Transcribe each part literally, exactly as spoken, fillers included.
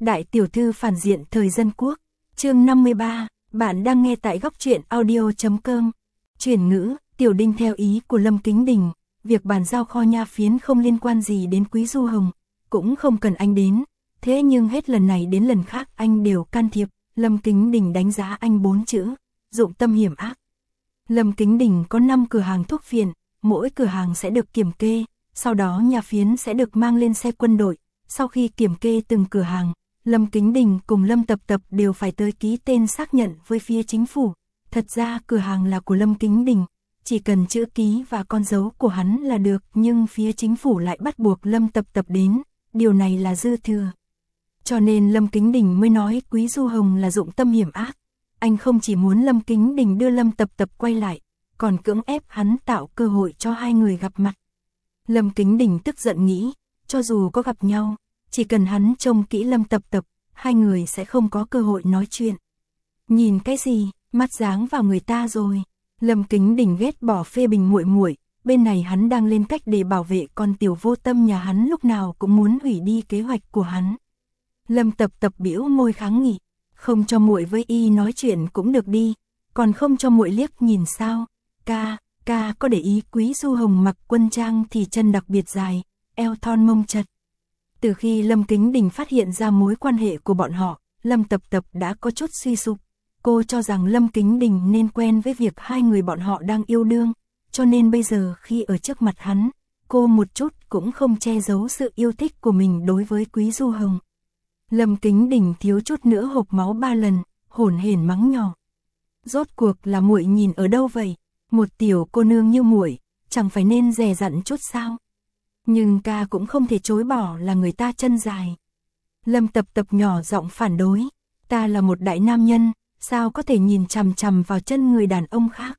Đại tiểu thư phản diện thời dân quốc, chương năm mươi ba, bạn đang nghe tại góc truyện audio chấm com. Chuyển ngữ, Tiểu Đinh theo ý của Lâm Kính Đình, việc bàn giao kho nha phiến không liên quan gì đến Quý Du Hồng, cũng không cần anh đến, thế nhưng hết lần này đến lần khác anh đều can thiệp. Lâm Kính Đình đánh giá anh bốn chữ, dụng tâm hiểm ác. Lâm Kính Đình có năm cửa hàng thuốc phiện, mỗi cửa hàng sẽ được kiểm kê, sau đó nha phiến sẽ được mang lên xe quân đội. Sau khi kiểm kê từng cửa hàng, Lâm Kính Đình cùng Lâm Tập Tập đều phải tới ký tên xác nhận với phía chính phủ. Thật ra cửa hàng là của Lâm Kính Đình, chỉ cần chữ ký và con dấu của hắn là được, nhưng phía chính phủ lại bắt buộc Lâm Tập Tập đến, điều này là dư thừa. Cho nên Lâm Kính Đình mới nói Quý Du Hồng là dụng tâm hiểm ác. Anh không chỉ muốn Lâm Kính Đình đưa Lâm Tập Tập quay lại, còn cưỡng ép hắn tạo cơ hội cho hai người gặp mặt. Lâm Kính Đình tức giận nghĩ, cho dù có gặp nhau, chỉ cần hắn trông kỹ Lâm Tập Tập, hai người sẽ không có cơ hội nói chuyện. Nhìn cái gì, mắt dáng vào người ta rồi. Lâm Kính Đình ghét bỏ phê bình muội muội, bên này hắn đang lên cách để bảo vệ con tiểu vô tâm nhà hắn, lúc nào cũng muốn hủy đi kế hoạch của hắn. Lâm Tập Tập bĩu môi kháng nghị, không cho muội với y nói chuyện cũng được đi, còn không cho muội liếc nhìn sao? Ca, ca có để ý Quý Du Hồng mặc quân trang thì chân đặc biệt dài, eo thon mông chật. Từ khi Lâm Kính Đình phát hiện ra mối quan hệ của bọn họ, Lâm Tập Tập đã có chút suy sụp. Cô cho rằng Lâm Kính Đình nên quen với việc hai người bọn họ đang yêu đương, cho nên bây giờ khi ở trước mặt hắn, cô một chút cũng không che giấu sự yêu thích của mình đối với Quý Du Hồng. Lâm Kính Đình thiếu chút nữa hộc máu ba lần, hổn hển mắng nhỏ. Rốt cuộc là muội nhìn ở đâu vậy? Một tiểu cô nương như muội, chẳng phải nên dè dặn chút sao? Nhưng ca cũng không thể chối bỏ là người ta chân dài. Lâm Tập Tập nhỏ giọng phản đối, ta là một đại nam nhân, sao có thể nhìn chằm chằm vào chân người đàn ông khác?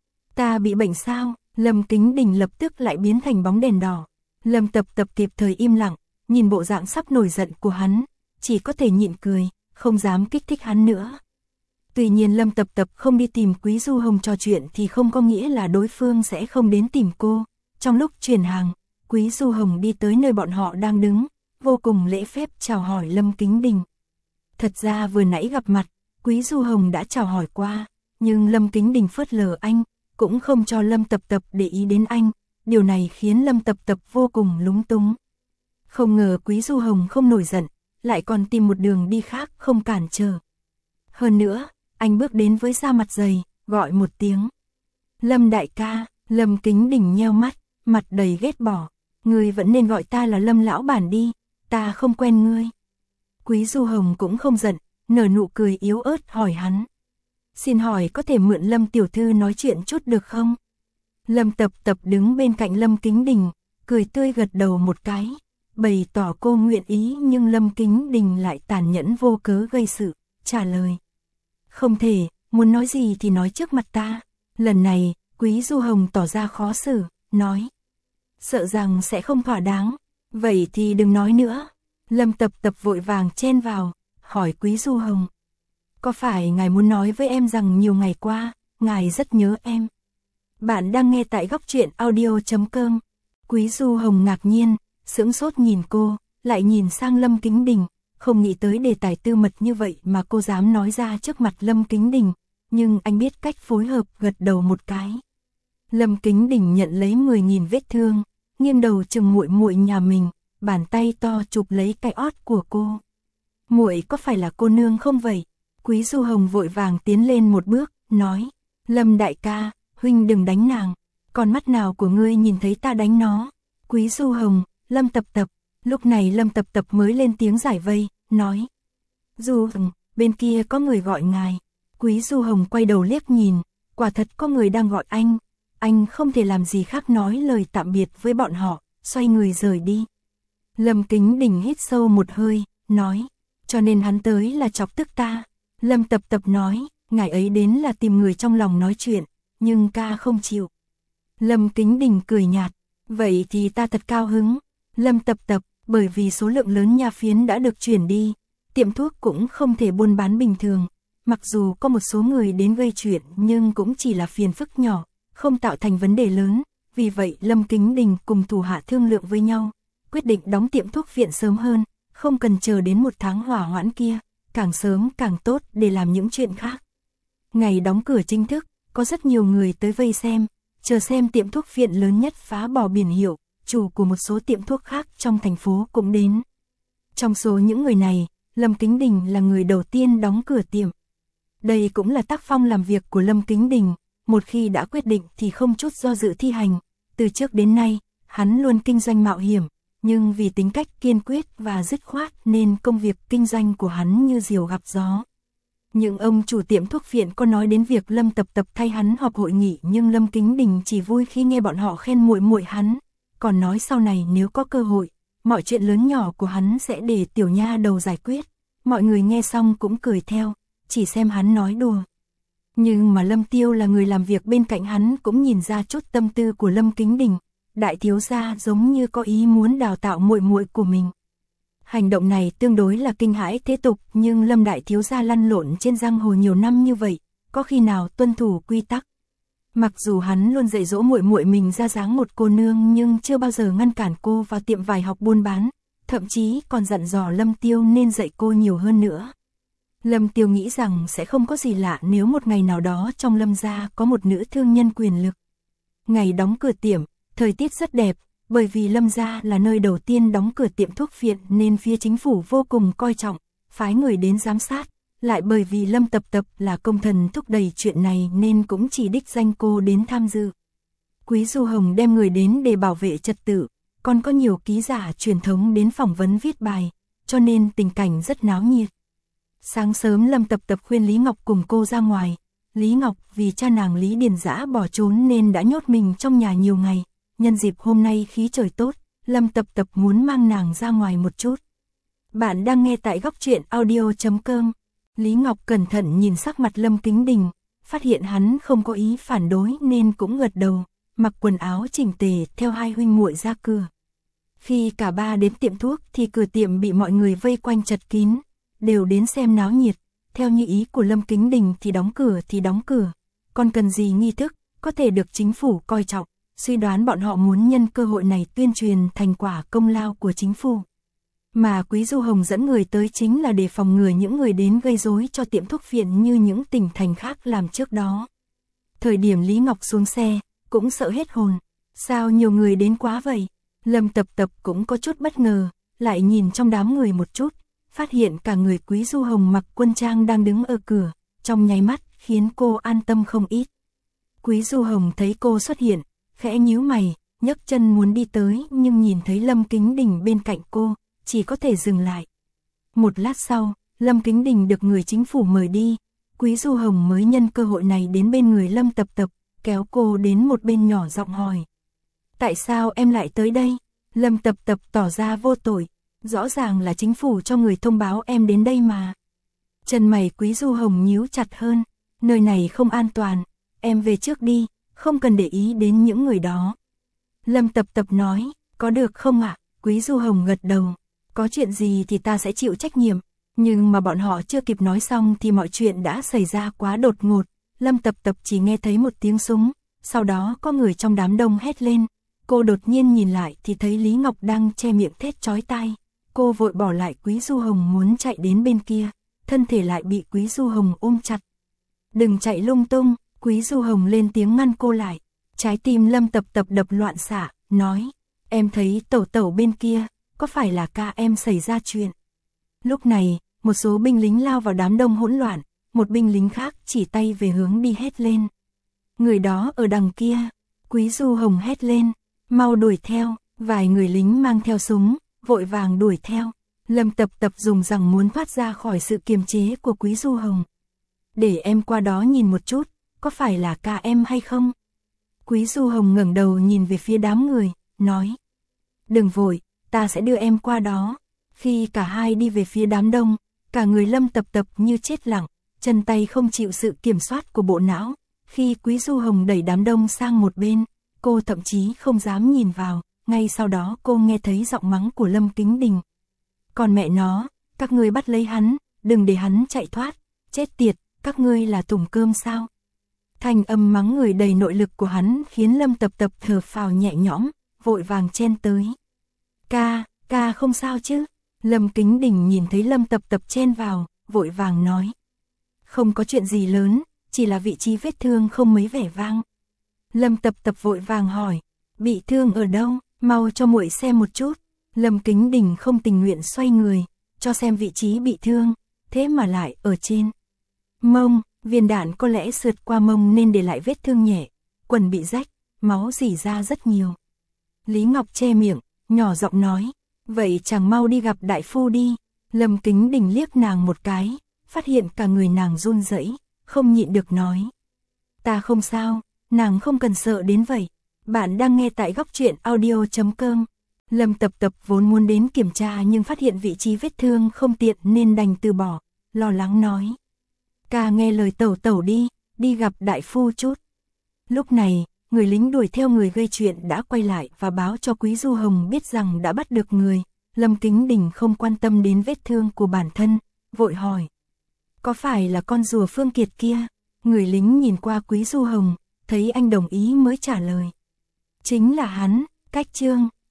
Ta bị bệnh sao? Lâm Kính Đình lập tức lại biến thành bóng đèn đỏ. Lâm Tập Tập kịp thời im lặng, nhìn bộ dạng sắp nổi giận của hắn, chỉ có thể nhịn cười, không dám kích thích hắn nữa. Tuy nhiên Lâm Tập Tập không đi tìm Quý Du Hồng trò chuyện thì không có nghĩa là đối phương sẽ không đến tìm cô. Trong lúc chuyển hàng, Quý Du Hồng đi tới nơi bọn họ đang đứng, vô cùng lễ phép chào hỏi Lâm Kính Đình. Thật ra vừa nãy gặp mặt, Quý Du Hồng đã chào hỏi qua, nhưng Lâm Kính Đình phớt lờ anh, cũng không cho Lâm Tập Tập để ý đến anh, điều này khiến Lâm Tập Tập vô cùng lúng túng. Không ngờ Quý Du Hồng không nổi giận, lại còn tìm một đường đi khác không cản trở. Hơn nữa, anh bước đến với da mặt dày, gọi một tiếng. Lâm đại ca. Lâm Kính Đình nheo mắt, mặt đầy ghét bỏ. Ngươi vẫn nên gọi ta là Lâm lão bản đi, ta không quen ngươi. Quý Du Hồng cũng không giận, nở nụ cười yếu ớt hỏi hắn. Xin hỏi có thể mượn Lâm tiểu thư nói chuyện chút được không? Lâm Tập Tập đứng bên cạnh Lâm Kính Đình, cười tươi gật đầu một cái, bày tỏ cô nguyện ý, nhưng Lâm Kính Đình lại tàn nhẫn vô cớ gây sự, trả lời. Không thể, muốn nói gì thì nói trước mặt ta. Lần này, Quý Du Hồng tỏ ra khó xử, nói. Sợ rằng sẽ không thỏa đáng, vậy thì đừng nói nữa. Lâm Tập Tập vội vàng chen vào, hỏi Quý Du Hồng. Có phải ngài muốn nói với em rằng nhiều ngày qua, ngài rất nhớ em? Bạn đang nghe tại góc truyện audio chấm com. Quý Du Hồng ngạc nhiên, sững sốt nhìn cô, lại nhìn sang Lâm Kính Đình, không nghĩ tới đề tài tư mật như vậy mà cô dám nói ra trước mặt Lâm Kính Đình, nhưng anh biết cách phối hợp, gật đầu một cái. Lâm Kính Đình nhận lấy mười nghìn vết thương, nghiêng đầu chừng muội muội nhà mình, bàn tay to chụp lấy cái ót của cô. Muội có phải là cô nương không vậy? Quý Du Hồng vội vàng tiến lên một bước, nói. Lâm đại ca, huynh đừng đánh nàng, con mắt nào của ngươi nhìn thấy ta đánh nó? Quý Du Hồng, Lâm Tập Tập. Lúc này Lâm Tập Tập mới lên tiếng giải vây, nói. Du Hồng, bên kia có người gọi ngài. Quý Du Hồng quay đầu liếc nhìn, quả thật có người đang gọi anh. Anh không thể làm gì khác nói lời tạm biệt với bọn họ, xoay người rời đi. Lâm Kính Đình hít sâu một hơi, nói. Cho nên hắn tới là chọc tức ta. Lâm Tập Tập nói, ngài ấy đến là tìm người trong lòng nói chuyện, nhưng ca không chịu. Lâm Kính Đình cười nhạt, vậy thì ta thật cao hứng. Lâm Tập Tập, bởi vì số lượng lớn nha phiến đã được chuyển đi, tiệm thuốc cũng không thể buôn bán bình thường. Mặc dù có một số người đến gây chuyện nhưng cũng chỉ là phiền phức nhỏ, không tạo thành vấn đề lớn. Vì vậy Lâm Kính Đình cùng thủ hạ thương lượng với nhau, quyết định đóng tiệm thuốc viện sớm hơn, không cần chờ đến một tháng hỏa hoãn kia, càng sớm càng tốt để làm những chuyện khác. Ngày đóng cửa chính thức, có rất nhiều người tới vây xem, chờ xem tiệm thuốc phiện lớn nhất phá bỏ biển hiệu, chủ của một số tiệm thuốc khác trong thành phố cũng đến. Trong số những người này, Lâm Kính Đình là người đầu tiên đóng cửa tiệm. Đây cũng là tác phong làm việc của Lâm Kính Đình, một khi đã quyết định thì không chút do dự thi hành. Từ trước đến nay, hắn luôn kinh doanh mạo hiểm, nhưng vì tính cách kiên quyết và dứt khoát nên công việc kinh doanh của hắn như diều gặp gió. Những ông chủ tiệm thuốc phiện có nói đến việc Lâm Tập Tập thay hắn họp hội nghị, nhưng Lâm Kính Đình chỉ vui khi nghe bọn họ khen muội muội hắn, còn nói sau này nếu có cơ hội, mọi chuyện lớn nhỏ của hắn sẽ để tiểu nha đầu giải quyết. Mọi người nghe xong cũng cười theo, chỉ xem hắn nói đùa. Nhưng mà Lâm Tiêu là người làm việc bên cạnh hắn cũng nhìn ra chút tâm tư của Lâm Kính Đình. Đại thiếu gia giống như có ý muốn đào tạo muội muội của mình. Hành động này tương đối là kinh hãi thế tục, nhưng Lâm đại thiếu gia lăn lộn trên giang hồ nhiều năm như vậy, có khi nào tuân thủ quy tắc. Mặc dù hắn luôn dạy dỗ muội muội mình ra dáng một cô nương, nhưng chưa bao giờ ngăn cản cô vào tiệm vải học buôn bán, thậm chí còn dặn dò Lâm Tiêu nên dạy cô nhiều hơn nữa. Lâm Tiêu nghĩ rằng sẽ không có gì lạ nếu một ngày nào đó trong Lâm gia có một nữ thương nhân quyền lực. Ngày đóng cửa tiệm, thời tiết rất đẹp, bởi vì Lâm gia là nơi đầu tiên đóng cửa tiệm thuốc phiện nên phía chính phủ vô cùng coi trọng, phái người đến giám sát, lại bởi vì Lâm Tập Tập là công thần thúc đẩy chuyện này nên cũng chỉ đích danh cô đến tham dự. Quý Du Hồng đem người đến để bảo vệ trật tự, còn có nhiều ký giả truyền thống đến phỏng vấn viết bài, cho nên tình cảnh rất náo nhiệt. Sáng sớm Lâm Tập Tập khuyên Lý Ngọc cùng cô ra ngoài. Lý Ngọc vì cha nàng Lý Điền Dã bỏ trốn nên đã nhốt mình trong nhà nhiều ngày. Nhân dịp hôm nay khí trời tốt, Lâm Tập Tập muốn mang nàng ra ngoài một chút. Bạn đang nghe tại góc truyện audio chấm com. Lý Ngọc cẩn thận nhìn sắc mặt Lâm Kính Đình, phát hiện hắn không có ý phản đối nên cũng gật đầu, mặc quần áo chỉnh tề theo hai huynh muội ra cửa. Khi cả ba đến tiệm thuốc thì cửa tiệm bị mọi người vây quanh chật kín, đều đến xem náo nhiệt. Theo như ý của Lâm Kính Đình thì đóng cửa thì đóng cửa, còn cần gì nghi thức, có thể được chính phủ coi trọng. Suy đoán bọn họ muốn nhân cơ hội này tuyên truyền thành quả công lao của chính phủ. Mà Quý Du Hồng dẫn người tới chính là để phòng ngừa những người đến gây rối cho tiệm thuốc phiện như những tỉnh thành khác làm trước đó. Thời điểm Lý Ngọc xuống xe, cũng sợ hết hồn. Sao nhiều người đến quá vậy? Lâm Tập Tập cũng có chút bất ngờ, lại nhìn trong đám người một chút, phát hiện cả người Quý Du Hồng mặc quân trang đang đứng ở cửa, trong nháy mắt khiến cô an tâm không ít. Quý Du Hồng thấy cô xuất hiện, khẽ nhíu mày, nhấc chân muốn đi tới nhưng nhìn thấy Lâm Kính Đình bên cạnh cô, chỉ có thể dừng lại. Một lát sau, Lâm Kính Đình được người chính phủ mời đi, Quý Du Hồng mới nhân cơ hội này đến bên người Lâm Tập Tập, kéo cô đến một bên nhỏ giọng hỏi. Tại sao em lại tới đây? Lâm Tập Tập tỏ ra vô tội, rõ ràng là chính phủ cho người thông báo em đến đây mà. Chân mày Quý Du Hồng nhíu chặt hơn, nơi này không an toàn, em về trước đi, không cần để ý đến những người đó. Lâm Tập Tập nói, có được không ạ? Quý Du Hồng gật đầu, có chuyện gì thì ta sẽ chịu trách nhiệm. Nhưng mà bọn họ chưa kịp nói xong thì mọi chuyện đã xảy ra quá đột ngột. Lâm Tập Tập chỉ nghe thấy một tiếng súng, sau đó có người trong đám đông hét lên. Cô đột nhiên nhìn lại thì thấy Lý Ngọc đang che miệng thét chói tai. Cô vội bỏ lại Quý Du Hồng muốn chạy đến bên kia, thân thể lại bị Quý Du Hồng ôm chặt. Đừng chạy lung tung, Quý Du Hồng lên tiếng ngăn cô lại. Trái tim Lâm Tập Tập đập loạn xạ, nói, em thấy tẩu tẩu bên kia, có phải là ca em xảy ra chuyện? Lúc này, một số binh lính lao vào đám đông hỗn loạn, một binh lính khác chỉ tay về hướng đi hét lên. Người đó ở đằng kia, Quý Du Hồng hét lên, mau đuổi theo, vài người lính mang theo súng, vội vàng đuổi theo. Lâm Tập Tập dùng rằng muốn thoát ra khỏi sự kiềm chế của Quý Du Hồng. Để em qua đó nhìn một chút, có phải là ca em hay không? Quý Du Hồng ngẩng đầu nhìn về phía đám người, nói. Đừng vội, ta sẽ đưa em qua đó. Khi cả hai đi về phía đám đông, cả người Lâm Tập Tập như chết lặng, chân tay không chịu sự kiểm soát của bộ não. Khi Quý Du Hồng đẩy đám đông sang một bên, cô thậm chí không dám nhìn vào, ngay sau đó cô nghe thấy giọng mắng của Lâm Kính Đình. Còn mẹ nó, các ngươi bắt lấy hắn, đừng để hắn chạy thoát, chết tiệt, các ngươi là tủng cơm sao? Thanh âm mắng người đầy nội lực của hắn khiến Lâm Tập Tập thở phào nhẹ nhõm, vội vàng chen tới. Ca, ca không sao chứ? Lâm Kính Đình nhìn thấy Lâm Tập Tập chen vào, vội vàng nói. Không có chuyện gì lớn, chỉ là vị trí vết thương không mấy vẻ vang. Lâm Tập Tập vội vàng hỏi, bị thương ở đâu, mau cho muội xem một chút. Lâm Kính Đình không tình nguyện xoay người, cho xem vị trí bị thương, thế mà lại ở trên mông, viên đạn có lẽ sượt qua mông nên để lại vết thương nhẹ, quần bị rách, máu rỉ ra rất nhiều. Lý Ngọc che miệng, nhỏ giọng nói, vậy chàng mau đi gặp đại phu đi. Lâm Kính Đình liếc nàng một cái, phát hiện cả người nàng run rẩy, không nhịn được nói. Ta không sao, nàng không cần sợ đến vậy. Bạn đang nghe tại góc truyện audio chấm com. Lâm Tập Tập vốn muốn đến kiểm tra nhưng phát hiện vị trí vết thương không tiện nên đành từ bỏ, lo lắng nói. Ca nghe lời tẩu tẩu đi, đi gặp đại phu chút. Lúc này, người lính đuổi theo người gây chuyện đã quay lại và báo cho Quý Du Hồng biết rằng đã bắt được người. Lâm Kính Đình không quan tâm đến vết thương của bản thân, vội hỏi. Có phải là con rùa Phương Kiệt kia? Người lính nhìn qua Quý Du Hồng, thấy anh đồng ý mới trả lời. Chính là hắn, Cách Trương.